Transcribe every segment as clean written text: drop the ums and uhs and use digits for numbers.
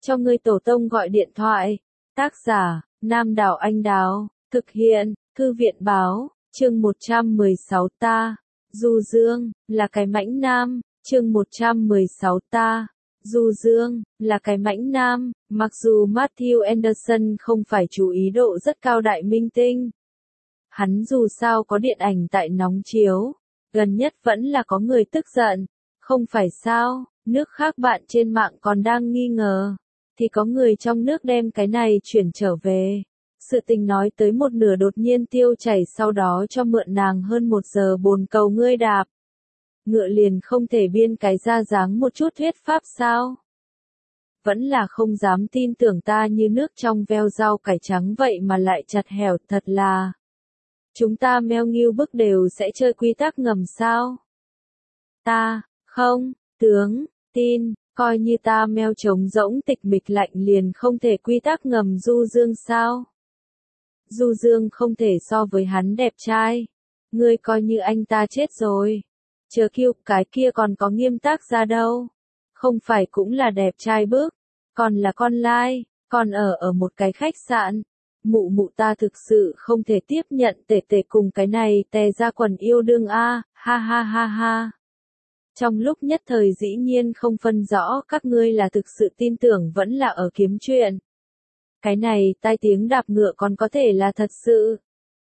cho ngươi tổ tông gọi điện thoại. Tác giả, Nam Đào Anh Đào, thực hiện, Thư viện báo, chương 116 ta, Du Dương, là cái mãnh nam, chương 116 ta, Du Dương, là cái mãnh nam, mặc dù Matthew Anderson không phải chú ý độ rất cao đại minh tinh. Hắn dù sao có điện ảnh tại nóng chiếu, gần nhất vẫn là có người tức giận, không phải sao, nước khác bạn trên mạng còn đang nghi ngờ, thì có người trong nước đem cái này chuyển trở về. Sự tình nói tới một nửa đột nhiên tiêu chảy, sau đó cho mượn nàng hơn 1 giờ bồn cầu ngươi đạp. Ngựa liền không thể biên cái ra dáng một chút thuyết pháp sao? Vẫn là không dám tin tưởng ta như nước trong veo rau cải trắng vậy mà lại chặt hẻo, thật là. Chúng ta meo nghiêu bức đều sẽ chơi quy tắc ngầm sao? Ta, không, tướng, tin, coi như ta meo trống rỗng tịch mịch lạnh liền không thể quy tắc ngầm Du Dương sao? Du Dương không thể so với hắn đẹp trai. Ngươi coi như anh ta chết rồi. Chờ kêu cái kia còn có nghiêm tắc ra đâu. Không phải cũng là đẹp trai bức. Còn là con lai, còn ở một cái khách sạn. Mụ mụ ta thực sự không thể tiếp nhận tể tể cùng cái này tè ra quần yêu đương a, ha ha ha ha. Trong lúc nhất thời dĩ nhiên không phân rõ các ngươi là thực sự tin tưởng vẫn là ở kiếm chuyện. Cái này tai tiếng đạp ngựa còn có thể là thật sự.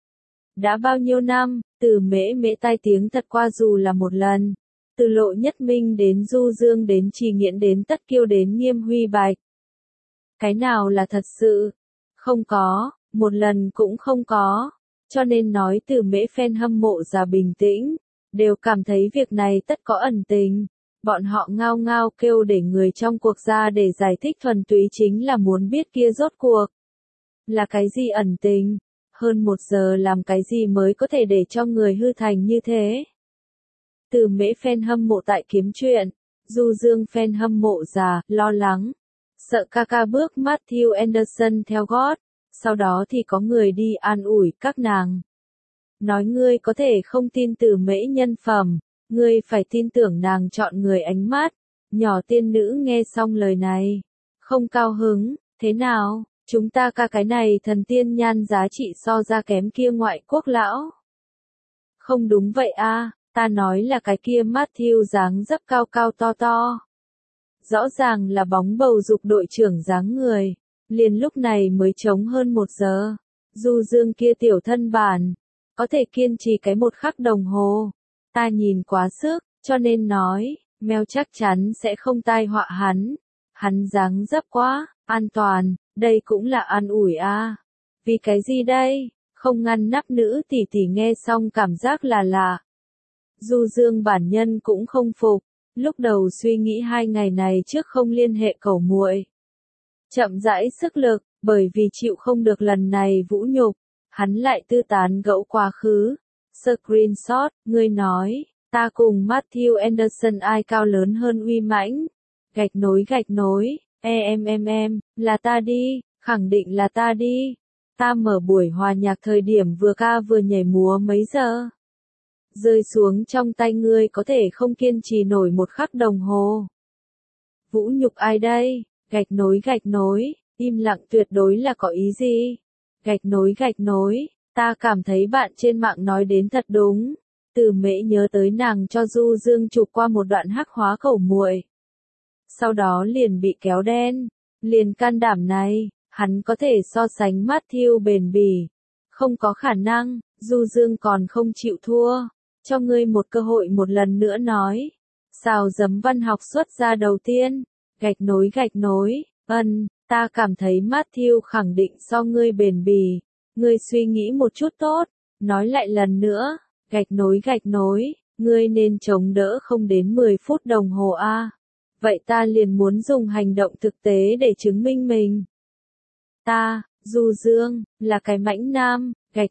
Đã bao nhiêu năm, từ mễ mễ tai tiếng thật qua dù là một lần. Từ Lộ Nhất Minh đến Du Dương đến Trì Nghiễn đến Tất Kiêu đến Nghiêm Huy Bạch. Cái nào là thật sự? Không có, một lần cũng không có. Cho nên nói từ mễ fan hâm mộ già bình tĩnh, đều cảm thấy việc này tất có ẩn tình. Bọn họ ngao ngao kêu để người trong cuộc ra để giải thích, thuần túy chính là muốn biết kia rốt cuộc là cái gì ẩn tình. Hơn 1 giờ làm cái gì mới có thể để cho người hư thành như thế? Từ mễ fan hâm mộ tại kiếm chuyện, Du Dương fan hâm mộ già, lo lắng, sợ ca bước Matthew Anderson theo gót, sau đó thì có người đi an ủi các nàng. Nói ngươi có thể không tin từ mễ nhân phẩm, ngươi phải tin tưởng nàng chọn người ánh mắt. Nhỏ tiên nữ nghe xong lời này, không cao hứng, thế nào, chúng ta ca cái này thần tiên nhan giá trị so ra kém kia ngoại quốc lão. Không đúng vậy a, ta nói là cái kia Matthew dáng dấp cao cao to to. Rõ ràng là bóng bầu dục đội trưởng dáng người, liền lúc này mới trống hơn 1 giờ. Du Dương kia tiểu thân bản, có thể kiên trì cái 1 khắc đồng hồ. Ta nhìn quá sức, cho nên nói, mèo chắc chắn sẽ không tai họa hắn. Hắn dáng dấp quá, an toàn, đây cũng là an ủi a. Vì cái gì đây? Không ngăn nắp nữ tỷ tỷ nghe xong cảm giác là lạ. Du Dương bản nhân cũng không phục, lúc đầu suy nghĩ 2 ngày này trước không liên hệ cẩu muội. Chậm rãi sức lực, bởi vì chịu không được lần này vũ nhục, hắn lại tư tán gẫu quá khứ. Screenshot, ngươi nói, ta cùng Matthew Anderson ai cao lớn hơn uy mãnh. Gạch nối, em, là ta đi, khẳng định là ta đi. Ta mở buổi hòa nhạc thời điểm vừa ca vừa nhảy múa mấy giờ. Rơi xuống trong tay ngươi có thể không kiên trì nổi 1 khắc đồng hồ. Vũ nhục ai đây? Gạch nối, im lặng tuyệt đối là có ý gì? Gạch nối, ta cảm thấy bạn trên mạng nói đến thật đúng. Từ mễ nhớ tới nàng cho Du Dương chụp qua một đoạn hắc hóa cẩu muội. Sau đó liền bị kéo đen. Liền can đảm này, hắn có thể so sánh Matthew bền bỉ. Không có khả năng, Du Dương còn không chịu thua. Cho ngươi một cơ hội một lần nữa nói. Xào giấm văn học xuất ra đầu tiên. Gạch nối, ta cảm thấy Matthew khẳng định so ngươi bền bỉ. Ngươi suy nghĩ một chút tốt. Nói lại lần nữa, gạch nối, ngươi nên chống đỡ không đến 10 phút đồng hồ a. Vậy ta liền muốn dùng hành động thực tế để chứng minh mình. Ta, Du Dương, là cái mãnh nam, gạch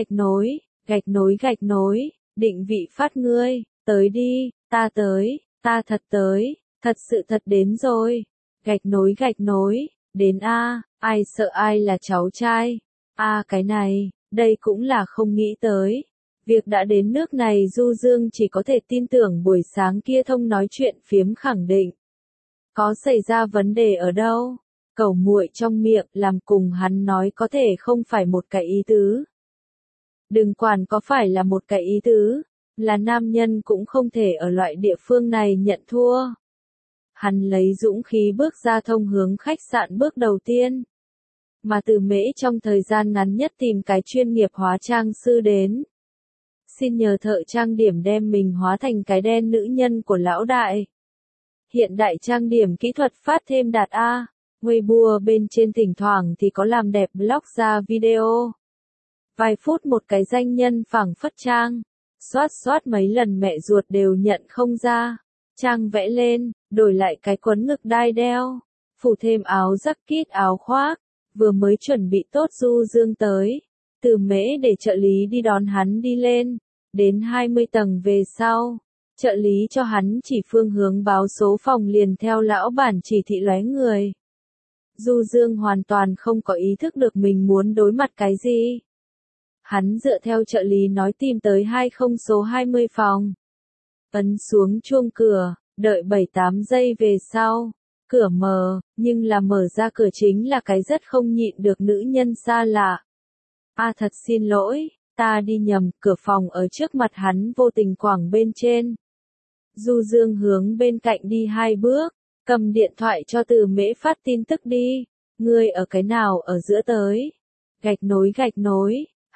nối, định vị phát ngươi, tới đi, ta tới, ta thật tới, thật sự thật đến rồi. Gạch nối, đến a, ai sợ ai là cháu trai. A cái này, đây cũng là không nghĩ tới. Việc đã đến nước này Du Dương chỉ có thể tin tưởng buổi sáng kia thông nói chuyện phiếm khẳng định. Có xảy ra vấn đề ở đâu? Cẩu muội trong miệng làm cùng hắn nói có thể không phải một cái ý tứ. Đừng quản có phải là một cái ý tứ, là nam nhân cũng không thể ở loại địa phương này nhận thua. Hắn lấy dũng khí bước ra thông hướng khách sạn bước đầu tiên. Mà Từ Mễ trong thời gian ngắn nhất tìm cái chuyên nghiệp hóa trang sư đến. Xin nhờ thợ trang điểm đem mình hóa thành cái đen nữ nhân của lão đại. Hiện đại trang điểm kỹ thuật phát thêm đạt A. Weibo bên trên thỉnh thoảng thì có làm đẹp blog ra video. Vài phút một cái danh nhân phẳng phất trang. Xoát mấy lần mẹ ruột đều nhận không ra. Trang vẽ lên, đổi lại cái quấn ngực đai đeo. Phủ thêm áo jacket áo khoác. Vừa mới chuẩn bị tốt Du Dương tới. Từ Mễ để trợ lý đi đón hắn đi lên. Đến 20 tầng về sau. Trợ lý cho hắn chỉ phương hướng báo số phòng liền theo lão bản chỉ thị lóe người. Du Dương hoàn toàn không có ý thức được mình muốn đối mặt cái gì. Hắn dựa theo trợ lý nói tìm tới 20 số 20 phòng. Ấn xuống chuông cửa, đợi 7-8 giây về sau. Cửa mở, nhưng là mở ra cửa chính là cái rất không nhịn được nữ nhân xa lạ. Thật xin lỗi, ta đi nhầm, cửa phòng ở trước mặt hắn vô tình quẳng bên trên. Du Dương hướng bên cạnh đi 2 bước, cầm điện thoại cho Từ Mễ phát tin tức đi. Ngươi ở cái nào ở giữa tới? Gạch nối,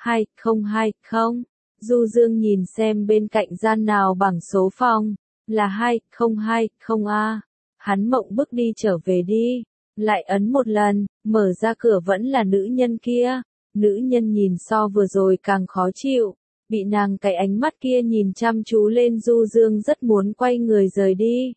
2020. Du Dương nhìn xem bên cạnh gian nào bảng số phòng, là 2020A. Hắn mộng bức đi trở về đi, lại ấn một lần, mở ra cửa vẫn là nữ nhân kia. Nữ nhân nhìn so vừa rồi càng khó chịu, bị nàng cái ánh mắt kia nhìn chăm chú lên Du Dương rất muốn quay người rời đi.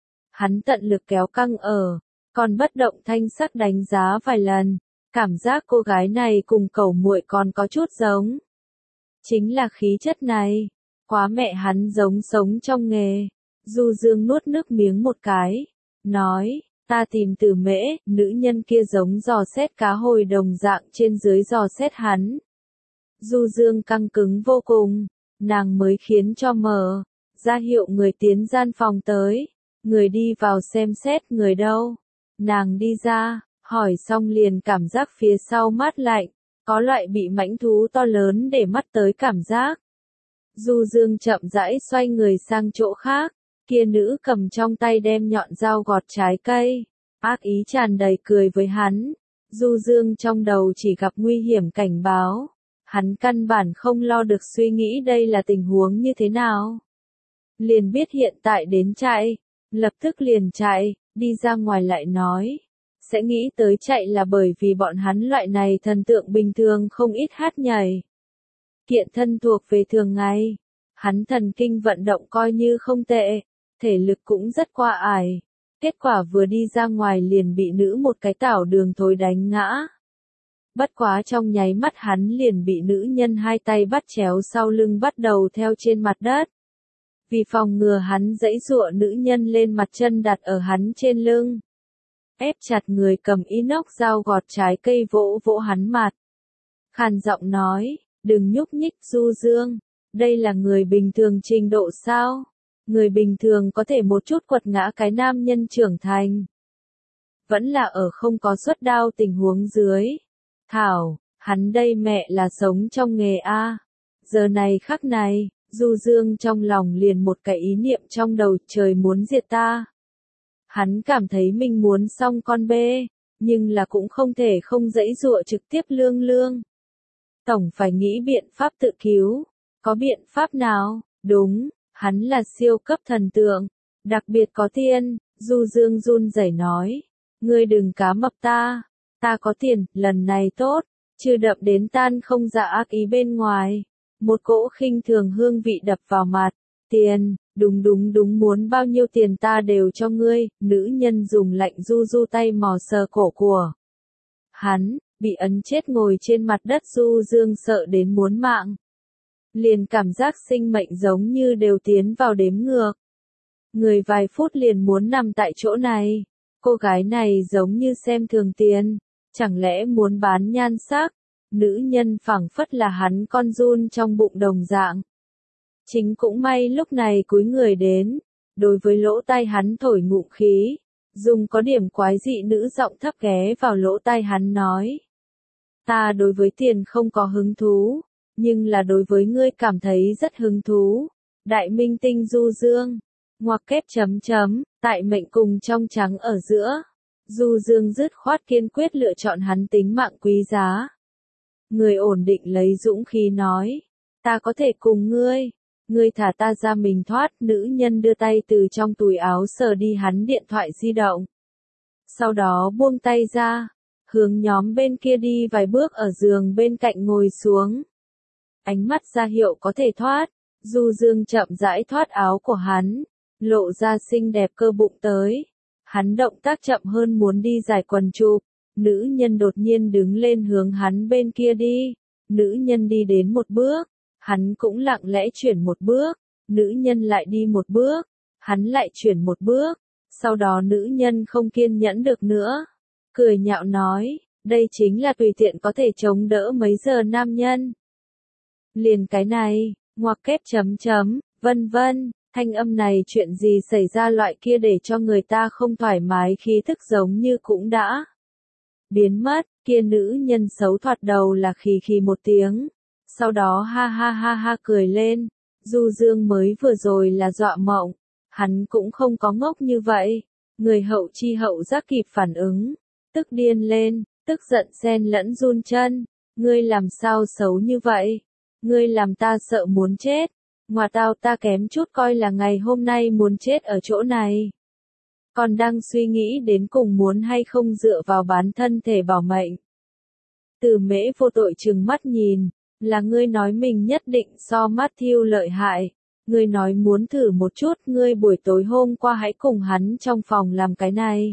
Hắn tận lực kéo căng ở, còn bất động thanh sắc đánh giá vài lần, cảm giác cô gái này cùng cẩu muội còn có chút giống. Chính là khí chất này, quá mẹ hắn giống sống trong nghề. Du Dương nuốt nước miếng một cái, nói, ta tìm Từ Mễ, nữ nhân kia giống dò xét cá hồi đồng dạng trên dưới dò xét hắn. Du Dương căng cứng vô cùng, nàng mới khiến cho mở, ra hiệu người tiến gian phòng tới, người đi vào xem xét người đâu. Nàng đi ra, hỏi xong liền cảm giác phía sau mát lạnh, có loại bị mãnh thú to lớn để mắt tới cảm giác. Du Dương chậm rãi xoay người sang chỗ khác, kia nữ cầm trong tay đem nhọn dao gọt trái cây, ác ý tràn đầy cười với hắn. Du Dương trong đầu chỉ gặp nguy hiểm cảnh báo, hắn căn bản không lo được suy nghĩ đây là tình huống như thế nào. Liền biết hiện tại đến chạy, lập tức liền chạy, đi ra ngoài lại nói. Sẽ nghĩ tới chạy là bởi vì bọn hắn loại này thần tượng bình thường không ít hát nhảy. Kiện thân thuộc về thường ngày. Hắn thần kinh vận động coi như không tệ, thể lực cũng rất qua ải. Kết quả vừa đi ra ngoài liền bị nữ một cái tảo đường thối đánh ngã. Bất quá trong nháy mắt hắn liền bị nữ nhân hai tay bắt chéo sau lưng bắt đầu theo trên mặt đất. Vì phòng ngừa hắn giãy giụa nữ nhân lên mặt chân đặt ở hắn trên lưng. Ép chặt người cầm inox dao gọt trái cây vỗ vỗ hắn mặt. Khàn giọng nói, đừng nhúc nhích Du Dương, đây là người bình thường trình độ sao? Người bình thường có thể một chút quật ngã cái nam nhân trưởng thành. Vẫn là ở không có xuất đao tình huống dưới. Thảo, hắn đây mẹ là sống trong nghề A. Giờ này khắc này, Du Dương trong lòng liền một cái ý niệm trong đầu trời muốn diệt ta. Hắn cảm thấy mình muốn xong con bê, nhưng là cũng không thể không giãy giụa trực tiếp lương. Tổng phải nghĩ biện pháp tự cứu. Có biện pháp nào? Đúng, hắn là siêu cấp thần tượng. Đặc biệt có tiền, Du Dương run rẩy nói. Ngươi đừng cá mập ta. Ta có tiền, lần này tốt. Chưa đậm đến tan không dạ ác ý bên ngoài. Một cỗ khinh thường hương vị đập vào mặt. Tiền, đúng muốn bao nhiêu tiền ta đều cho ngươi. Nữ nhân dùng lạnh du tay mò sờ cổ của hắn, bị ấn chết ngồi trên mặt đất. Du Dương sợ đến muốn mạng. Liền cảm giác sinh mệnh giống như đều tiến vào đếm ngược. Người vài phút liền muốn nằm tại chỗ này. Cô gái này giống như xem thường tiền, chẳng lẽ muốn bán nhan sắc? Nữ nhân phảng phất là hắn con giun trong bụng đồng dạng. Chính cũng may lúc này cúi người đến, đối với lỗ tai hắn thổi ngụm khí, Dùng có điểm quái dị nữ giọng thấp ghé vào lỗ tai hắn nói. Ta đối với tiền không có hứng thú, nhưng là đối với ngươi cảm thấy rất hứng thú. Đại minh tinh Du Dương. Ngoặc kép chấm chấm, tại mệnh cùng trong trắng ở giữa. Du Dương dứt khoát kiên quyết lựa chọn hắn tính mạng quý giá. Người ổn định lấy dũng khí nói. Ta có thể cùng ngươi. Ngươi thả ta ra mình thoát. Nữ nhân đưa tay từ trong túi áo sờ đi hắn điện thoại di động. Sau đó buông tay ra. Hướng nhóm bên kia đi vài bước ở giường bên cạnh ngồi xuống. Ánh mắt ra hiệu có thể thoát. Du Dương chậm rãi thoát áo của hắn. Lộ ra xinh đẹp cơ bụng tới. Hắn động tác chậm hơn muốn đi giải quần chụp. Nữ nhân đột nhiên đứng lên hướng hắn bên kia đi. Nữ nhân đi đến một bước. Hắn cũng lặng lẽ chuyển một bước. Nữ nhân lại đi một bước. Hắn lại chuyển một bước. Sau đó nữ nhân không kiên nhẫn được nữa. Cười nhạo nói, đây chính là tùy tiện có thể chống đỡ mấy giờ nam nhân. Liền cái này, ngoặc kép chấm chấm, vân vân, thanh âm này chuyện gì xảy ra loại kia để cho người ta không thoải mái khí thức giống như cũng đã biến mất, kia nữ nhân xấu thoạt đầu là khì một tiếng, sau đó ha ha ha ha cười lên, Du Dương mới vừa rồi là dọa mộng, hắn cũng không có ngốc như vậy, người hậu chi hậu giác kịp phản ứng, tức điên lên, tức giận xen lẫn run chân, ngươi làm sao xấu như vậy, ngươi làm ta sợ muốn chết, ngoa tao ta kém chút coi là ngày hôm nay muốn chết ở chỗ này. Còn đang suy nghĩ đến cùng muốn hay không dựa vào bán thân thể bảo mệnh. Từ Mễ vô tội trừng mắt nhìn, là ngươi nói mình nhất định so Matthew lợi hại, ngươi nói muốn thử một chút, ngươi buổi tối hôm qua hãy cùng hắn trong phòng làm cái này.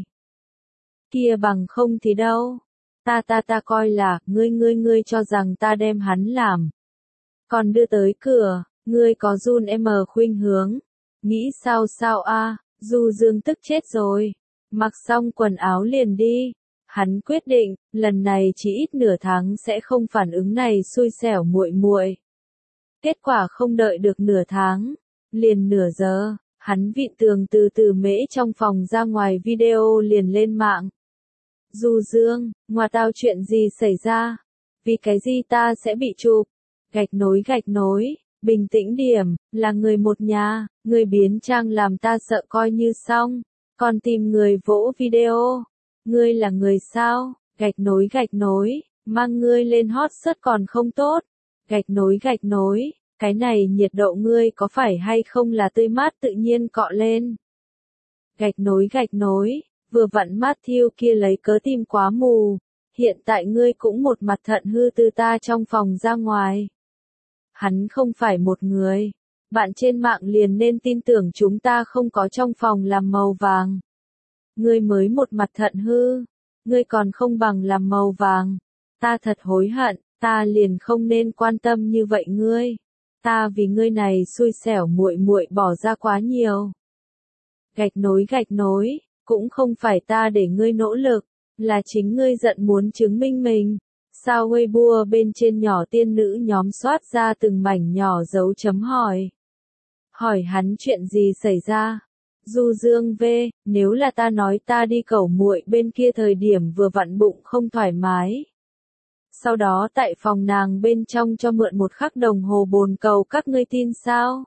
Kia bằng không thì đâu, ta coi là, ngươi cho rằng ta đem hắn làm. Còn đưa tới cửa, ngươi có run khuynh hướng, nghĩ sao a? Du Dương tức chết rồi, mặc xong quần áo liền đi, hắn quyết định, lần này chỉ ít nửa tháng sẽ không phản ứng này xui xẻo muội muội. Kết quả không đợi được nửa tháng, liền nửa giờ, hắn vịn tường từ Mễ trong phòng ra ngoài video liền lên mạng. Du Dương, ngoa tao chuyện gì xảy ra? Vì cái gì ta sẽ bị chụp? Gạch nối, bình tĩnh điểm, là người một nhà, người biến trang làm ta sợ coi như xong, còn tìm người vỗ video. Ngươi là người sao? Gạch nối, mang ngươi lên hot search còn không tốt. Gạch nối, cái này nhiệt độ ngươi có phải hay không là tươi mát tự nhiên cọ lên. Gạch nối, vừa vặn Matthew kia lấy cớ tìm quá mù, hiện tại ngươi cũng một mặt thận hư từ ta trong phòng ra ngoài. Hắn không phải một người, bạn trên mạng liền nên tin tưởng chúng ta không có trong phòng làm màu vàng. Ngươi mới một mặt thận hư, ngươi còn không bằng làm màu vàng. Ta thật hối hận, ta liền không nên quan tâm như vậy ngươi. Ta vì ngươi này xui xẻo muội muội bỏ ra quá nhiều. Gạch nối, cũng không phải ta để ngươi nỗ lực, là chính ngươi giận muốn chứng minh mình. Sao Weibo bên trên nhỏ tiên nữ nhóm soát ra từng mảnh nhỏ dấu chấm hỏi. Hỏi hắn chuyện gì xảy ra? Du Dương V, nếu là ta nói ta đi cẩu muội bên kia thời điểm vừa vặn bụng không thoải mái. Sau đó tại phòng nàng bên trong cho mượn một khắc đồng hồ bồn cầu các ngươi tin sao?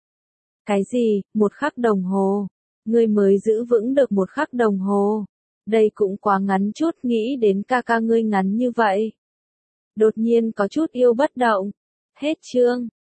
Cái gì, một khắc đồng hồ? Ngươi mới giữ vững được một khắc đồng hồ. Đây cũng quá ngắn chút, nghĩ đến ca ngươi ngắn như vậy. Đột nhiên có chút yêu bất động. Hết chương.